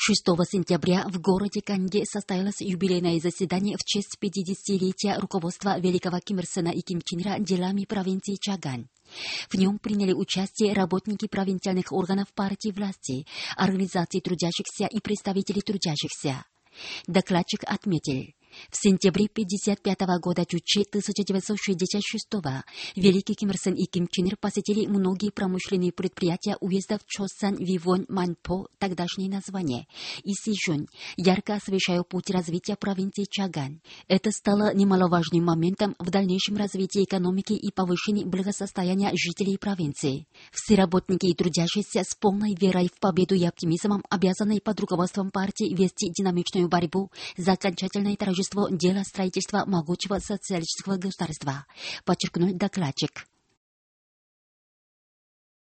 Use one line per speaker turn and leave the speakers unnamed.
6 сентября в городе Канге состоялось юбилейное заседание в честь 50-летия руководства великого Ким Ир Сена и Ким Чен Ира делами провинции Чаган. В нем приняли участие работники провинциальных органов партии власти, организаций трудящихся и представители трудящихся. Докладчик отметил, в сентябре 1955 года Чучи 1966 великий Ким Ир Сен и Ким Чен Ир посетили многие промышленные предприятия уездов Чосан, Вивон, Манпо, тогдашнее название, и Сижун, ярко освещая путь развития провинции Чаган. Это стало немаловажным моментом в дальнейшем развитии экономики и повышении благосостояния жителей провинции. Все работники и трудящиеся с полной верой в победу и оптимизмом обязаны под руководством партии вести динамичную борьбу за окончательное торжество дела строительства могучего социалистического государства, подчеркнул докладчик.